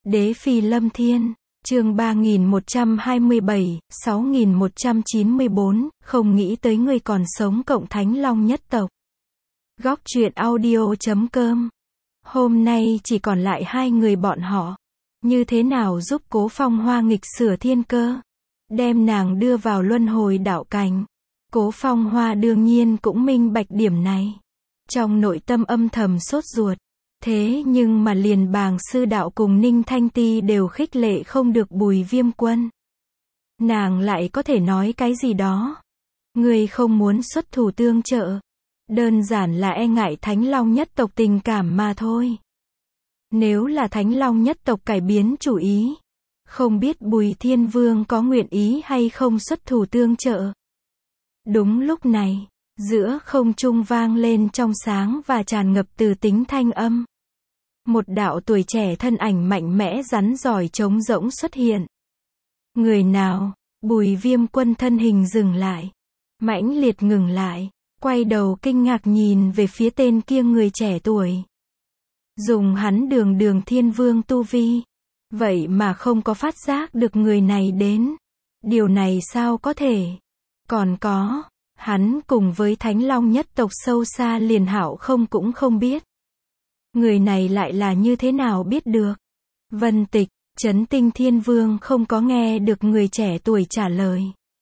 Đế Phi Lâm Thiên, chương 3127, 6194, không nghĩ tới ngươi còn sống cộng Thánh Long nhất tộc. Góc truyện audio.com. Hôm nay chỉ còn lại hai người bọn họ. Như thế nào giúp Cố Phong Hoa nghịch sửa thiên cơ, đem nàng đưa vào luân hồi đạo cảnh. Cố Phong Hoa đương nhiên cũng minh bạch điểm này. Trong nội tâm âm thầm sốt ruột. Thế nhưng mà liền Bàng Sư Đạo cùng Ninh Thanh Ti đều khích lệ không được Bùi Viêm Quân. Nàng lại có thể nói cái gì đó. Ngươi không muốn xuất thủ tương trợ. Đơn giản là e ngại Thánh Long nhất tộc tình cảm mà thôi. Nếu là Thánh Long nhất tộc cải biến chủ ý, không biết Bùi Thiên Vương có nguyện ý hay không xuất thủ tương trợ. Đúng lúc này, giữa không trung vang lên trong sáng và tràn ngập từ tính thanh âm. Một đạo tuổi trẻ thân ảnh mạnh mẽ rắn giỏi trống rỗng xuất hiện. Người nào? Bùi Viêm Quân thân hình dừng lại. Mãnh liệt ngừng lại, quay đầu kinh ngạc nhìn về phía tên kia người trẻ tuổi. Dùng hắn đường thiên vương tu vi. Vậy mà không có phát giác được người này đến. Điều này sao có thể? Còn có, hắn cùng với Thánh Long nhất tộc sâu xa liền hảo không cũng không biết. Người này lại là như thế nào biết được? Vân Tịch, Chấn Tinh Thiên Vương không có nghe được người trẻ tuổi trả lời.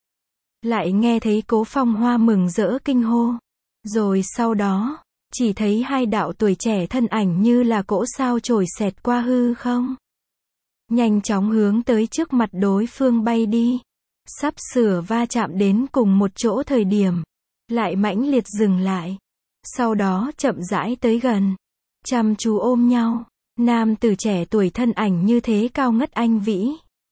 Lại nghe thấy Cố Phong Hoa mừng rỡ kinh hô. Rồi sau đó, chỉ thấy hai đạo tuổi trẻ thân ảnh như là cỗ sao chổi xẹt qua hư không. Nhanh chóng hướng tới trước mặt đối phương bay đi. Sắp sửa va chạm đến cùng một chỗ thời điểm. Lại mãnh liệt dừng lại. Sau đó chậm rãi tới gần. Chăm chú ôm nhau. Nam tử trẻ tuổi thân ảnh như thế cao ngất anh vĩ.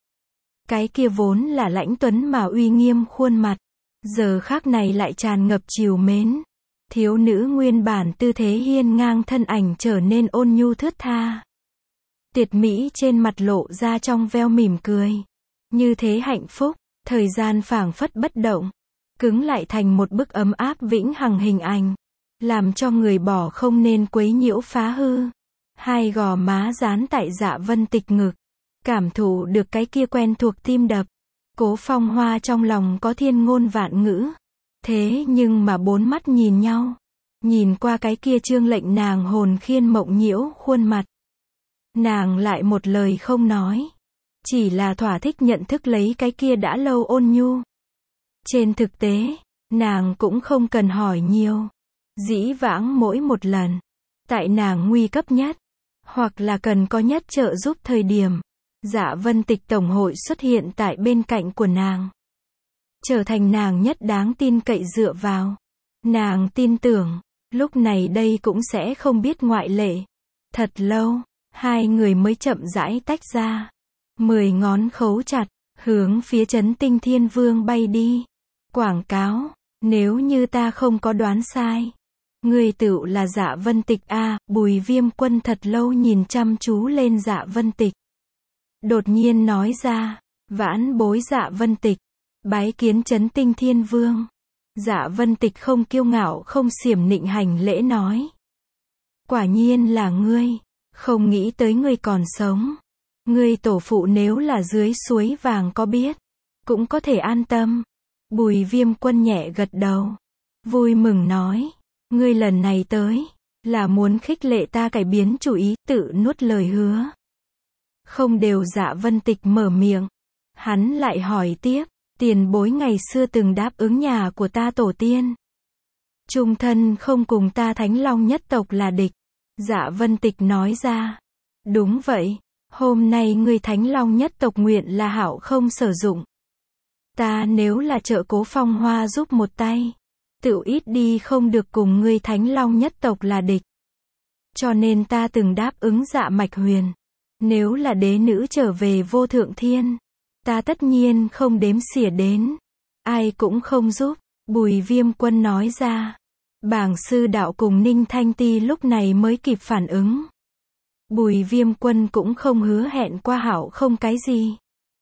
Cái kia vốn là lãnh tuấn mà uy nghiêm khuôn mặt. Giờ khác này lại tràn ngập trìu mến. Thiếu nữ nguyên bản tư thế hiên ngang thân ảnh trở nên ôn nhu thướt tha. Tuyệt mỹ trên mặt lộ ra trong veo mỉm cười. Như thế hạnh phúc, thời gian phảng phất bất động. Cứng lại thành một bức ấm áp vĩnh hằng hình ảnh. Làm cho người bỏ không nên quấy nhiễu phá hư. Hai gò má dán tại Dạ Vân Tịch ngực. Cảm thụ được cái kia quen thuộc tim đập. Cố Phong Hoa trong lòng có thiên ngôn vạn ngữ. Thế nhưng mà bốn mắt nhìn nhau. Nhìn qua cái kia trương lệnh nàng hồn khiên mộng nhiễu khuôn mặt. Nàng lại một lời không nói. Chỉ là thỏa thích nhận thức lấy cái kia đã lâu ôn nhu. Trên thực tế, nàng cũng không cần hỏi nhiều. Dĩ vãng mỗi một lần, tại nàng nguy cấp nhất, hoặc là cần có nhất trợ giúp thời điểm, Dạ Vân Tịch Tổng hội xuất hiện tại bên cạnh của nàng. Trở thành nàng nhất đáng tin cậy dựa vào. Nàng tin tưởng, lúc này đây cũng sẽ không biết ngoại lệ. Thật lâu, hai người mới chậm rãi tách ra. 10 ngón khấu chặt, hướng phía Chấn Tinh Thiên Vương bay đi. Quảng cáo, nếu như ta không có đoán sai. Người tựu là Dạ Vân Tịch a. Bùi Viêm Quân thật lâu nhìn chăm chú lên Dạ Vân Tịch. Đột nhiên nói ra, vãn bối Dạ Vân Tịch, bái kiến Chấn Tinh Thiên Vương. Dạ Vân Tịch không kiêu ngạo không xiểm nịnh hành lễ nói. Quả nhiên là ngươi, không nghĩ tới ngươi còn sống. Ngươi tổ phụ nếu là dưới suối vàng có biết, cũng có thể an tâm. Bùi Viêm Quân nhẹ gật đầu, vui mừng nói, ngươi lần này tới, là muốn khích lệ ta cải biến chủ ý, tự nuốt lời hứa. Không đều Dạ Vân Tịch mở miệng, hắn lại hỏi tiếp, tiền bối ngày xưa từng đáp ứng nhà của ta tổ tiên. Chung thân không cùng ta Thánh Long nhất tộc là địch. Dạ Vân Tịch nói ra, đúng vậy, hôm nay ngươi Thánh Long nhất tộc nguyện là hảo không sử dụng. Ta nếu là trợ Cố Phong Hoa giúp một tay, tự ít đi không được cùng ngươi Thánh Long nhất tộc là địch. Cho nên ta từng đáp ứng Dạ Mạch Huyền. Nếu là đế nữ trở về vô thượng thiên, ta tất nhiên không đếm xỉa đến. Ai cũng không giúp. Bùi Viêm Quân nói ra. Bàng Sư Đạo cùng Ninh Thanh Ti lúc này mới kịp phản ứng. Bùi Viêm Quân cũng không hứa hẹn qua hảo không cái gì.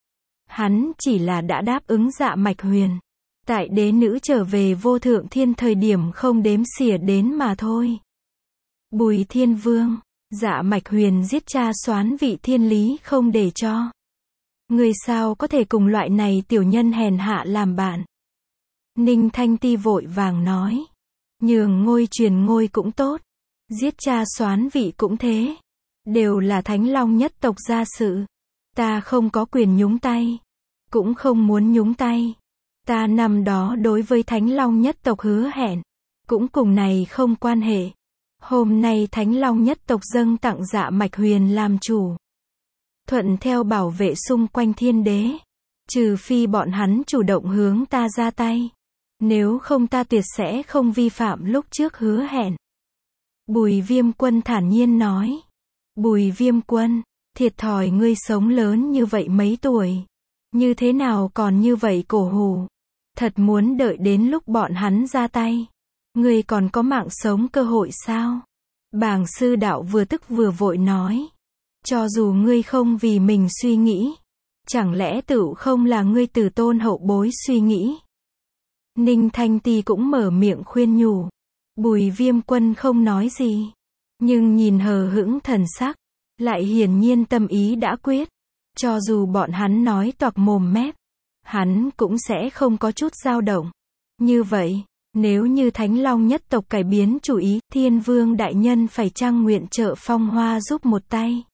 Hắn chỉ là đã đáp ứng Dạ Mạch Huyền. Tại đế nữ trở về vô thượng thiên thời điểm không đếm xỉa đến mà thôi. Bùi Thiên Vương, Dạ Mạch Huyền giết cha Soán Vị Thiên lý không để cho. Người sao có thể cùng loại này tiểu nhân hèn hạ làm bạn. Ninh Thanh Ti vội vàng nói. Nhường ngôi truyền ngôi cũng tốt. Giết cha Soán Vị cũng thế. Đều là Thánh Long nhất tộc gia sự. Ta không có quyền nhúng tay. Cũng không muốn nhúng tay. Ta năm đó đối với Thánh Long nhất tộc hứa hẹn. Cũng cùng này không quan hệ. Hôm nay Thánh Long nhất tộc dâng tặng Dạ Mạch Huyền làm chủ. Thuận theo bảo vệ xung quanh thiên đế. Trừ phi bọn hắn chủ động hướng ta ra tay. Nếu không ta tuyệt sẽ không vi phạm lúc trước hứa hẹn. Bùi Viêm Quân thản nhiên nói. Bùi Viêm Quân, thiệt thòi ngươi sống lớn như vậy mấy tuổi. Như thế nào còn như vậy cổ hủ. Thật muốn đợi đến lúc bọn hắn ra tay. Ngươi còn có mạng sống cơ hội sao? Bàng sư đạo vừa tức vừa vội nói. Cho dù ngươi không vì mình suy nghĩ. Chẳng lẽ tựu không là ngươi từ tôn hậu bối suy nghĩ? Ninh Thanh Ti cũng mở miệng khuyên nhủ. Bùi Viêm Quân không nói gì. Nhưng nhìn hờ hững thần sắc. Lại hiển nhiên tâm ý đã quyết. Cho dù bọn hắn nói toạc mồm mép. Hắn cũng sẽ không có chút dao động. Như vậy, nếu như Thánh Long nhất tộc cải biến chủ ý, Thiên Vương đại nhân phải chăng nguyện trợ Phong Hoa giúp một tay?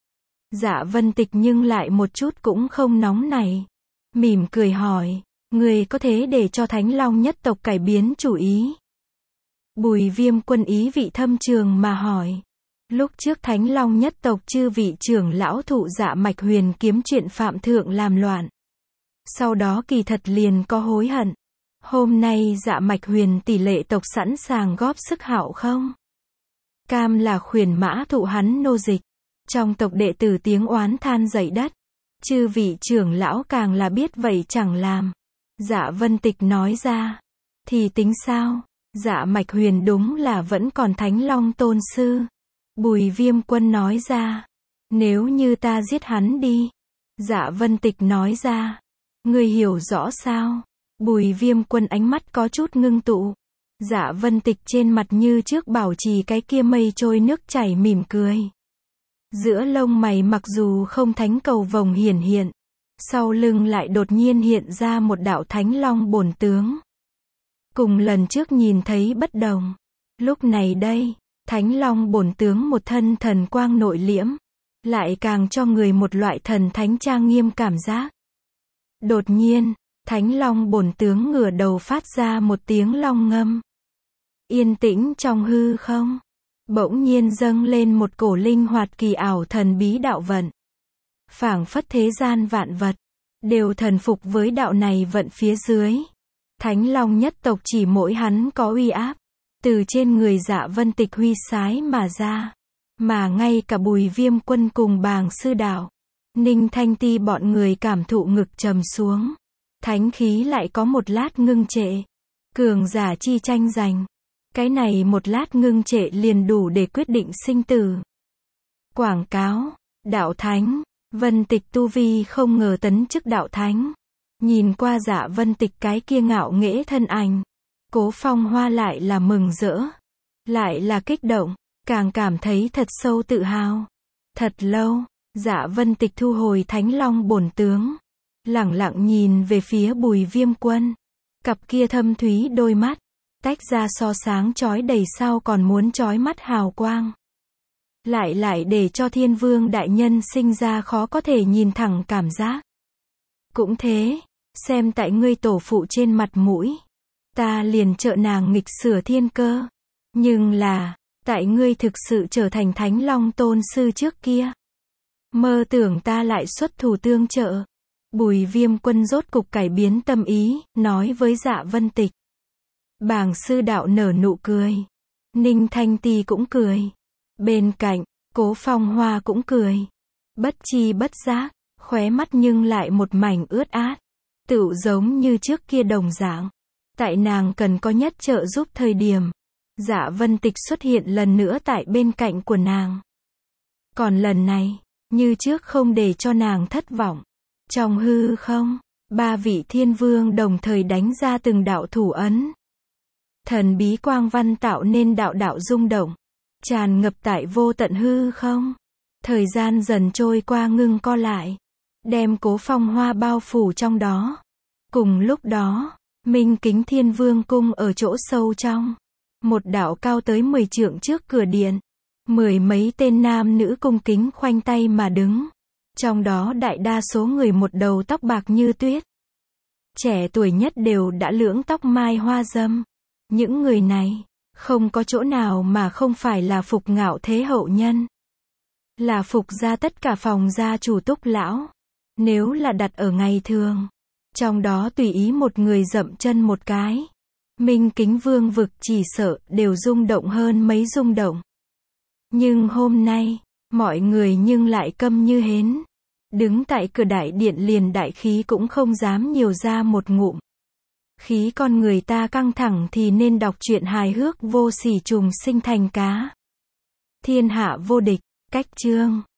Dạ Vân Tịch nhưng lại một chút cũng không nóng này. Mỉm cười hỏi, người có thế để cho Thánh Long nhất tộc cải biến chủ ý? Bùi Viêm Quân ý vị thâm trường mà hỏi. Lúc trước Thánh Long nhất tộc chư vị trưởng lão thụ Dạ Mạch Huyền kiếm chuyện phạm thượng làm loạn. Sau đó kỳ thật liền có hối hận. Hôm nay Dạ Mạch Huyền tỷ lệ tộc sẵn sàng góp sức hảo không? Cam là khuyển mã thụ hắn nô dịch. Trong tộc đệ tử tiếng oán than dậy đất. Chư vị trưởng lão càng là biết vậy chẳng làm. Dạ Vân Tịch nói ra. Thì tính sao? Dạ Mạch Huyền đúng là vẫn còn Thánh Long tôn sư. Bùi Viêm Quân nói ra. Nếu như ta giết hắn đi. Dạ Vân Tịch nói ra. Ngươi hiểu rõ sao? Bùi Viêm Quân ánh mắt có chút ngưng tụ. Dạ Vân Tịch trên mặt như trước bảo trì cái kia mây trôi nước chảy mỉm cười. Giữa lông mày mặc dù không thánh cầu vồng hiển hiện. Sau lưng lại đột nhiên hiện ra một đạo Thánh Long bổn tướng. Cùng lần trước nhìn thấy bất đồng. Lúc này đây, Thánh Long bổn tướng một thân thần quang nội liễm. Lại càng cho người một loại thần thánh trang nghiêm cảm giác. Đột nhiên, Thánh Long bổn tướng ngửa đầu phát ra một tiếng long ngâm. Yên tĩnh trong hư không. Bỗng nhiên dâng lên một cổ linh hoạt kỳ ảo thần bí đạo vận. Phảng phất thế gian vạn vật. Đều thần phục với đạo này vận phía dưới. Thánh Long nhất tộc chỉ mỗi hắn có uy áp. Từ trên người Dạ Vân Tịch huy sái mà ra. Mà ngay cả Bùi Viêm Quân cùng Bàng sư đạo. Ninh Thanh Ti bọn người cảm thụ ngực trầm xuống. Thánh khí lại có một lát ngưng trệ. Cường giả chi tranh giành. Cái này một lát ngưng trệ liền đủ để quyết định sinh tử. Quảng cáo. Đạo Thánh. Vân Tịch tu vi không ngờ tấn chức đạo Thánh. Nhìn qua Dạ Vân Tịch cái kia ngạo nghễ thân ảnh. Cố Phong Hoa lại là mừng rỡ. Lại là kích động. Càng cảm thấy thật sâu tự hào. Thật lâu. Dạ Vân Tịch thu hồi Thánh Long bổn tướng. Lẳng lặng nhìn về phía Bùi Viêm Quân. Cặp kia thâm thúy đôi mắt. Tách ra so sáng chói đầy sao còn muốn chói mắt hào quang. Lại để cho Thiên Vương đại nhân sinh ra khó có thể nhìn thẳng cảm giác. Cũng thế, xem tại ngươi tổ phụ trên mặt mũi. Ta liền trợ nàng nghịch sửa thiên cơ. Nhưng là, tại ngươi thực sự trở thành Thánh Long tôn sư trước kia. Mơ tưởng ta lại xuất thủ tương trợ. Bùi Viêm Quân rốt cục cải biến tâm ý, nói với Dạ Vân Tịch. Bàng sư đạo nở nụ cười. Ninh Thanh Ti cũng cười. Bên cạnh, Cố Phong Hoa cũng cười. Bất chi bất giác, khóe mắt nhưng lại một mảnh ướt át. Tựu giống như trước kia đồng dạng. Tại nàng cần có nhất trợ giúp thời điểm. Dạ Vân Tịch xuất hiện lần nữa tại bên cạnh của nàng. Còn lần này, như trước không để cho nàng thất vọng. Trong hư không, ba vị thiên vương đồng thời đánh ra từng đạo thủ ấn. Thần bí quang văn tạo nên đạo đạo rung động. tràn ngập tại vô tận hư không. Thời gian dần trôi qua ngưng co lại, đem Cố Phong Hoa bao phủ trong đó. Cùng lúc đó, Minh Kính Thiên Vương cung ở chỗ sâu trong, một đạo cao tới 10 trượng trước cửa điện, 10 mấy tên nam nữ cung kính khoanh tay mà đứng. Trong đó đại đa số người một đầu tóc bạc như tuyết. Trẻ tuổi nhất đều đã lưỡng tóc mai hoa dâm. Những người này, không có chỗ nào mà không phải là Phục Ngạo Thế hậu nhân. Là Phục gia tất cả phòng gia chủ Túc lão. Nếu là đặt ở ngày thường, trong đó tùy ý một người dậm chân một cái, Minh Kính Vương vực chỉ sợ đều rung động hơn mấy rung động. Nhưng hôm nay, mọi người nhưng lại câm như hến. Đứng tại cửa đại điện liền đại khí cũng không dám nhiều ra một ngụm. Khí con người ta căng thẳng thì nên đọc truyện hài hước vô sỉ trùng sinh thành cá. Thiên hạ vô địch, cách chương.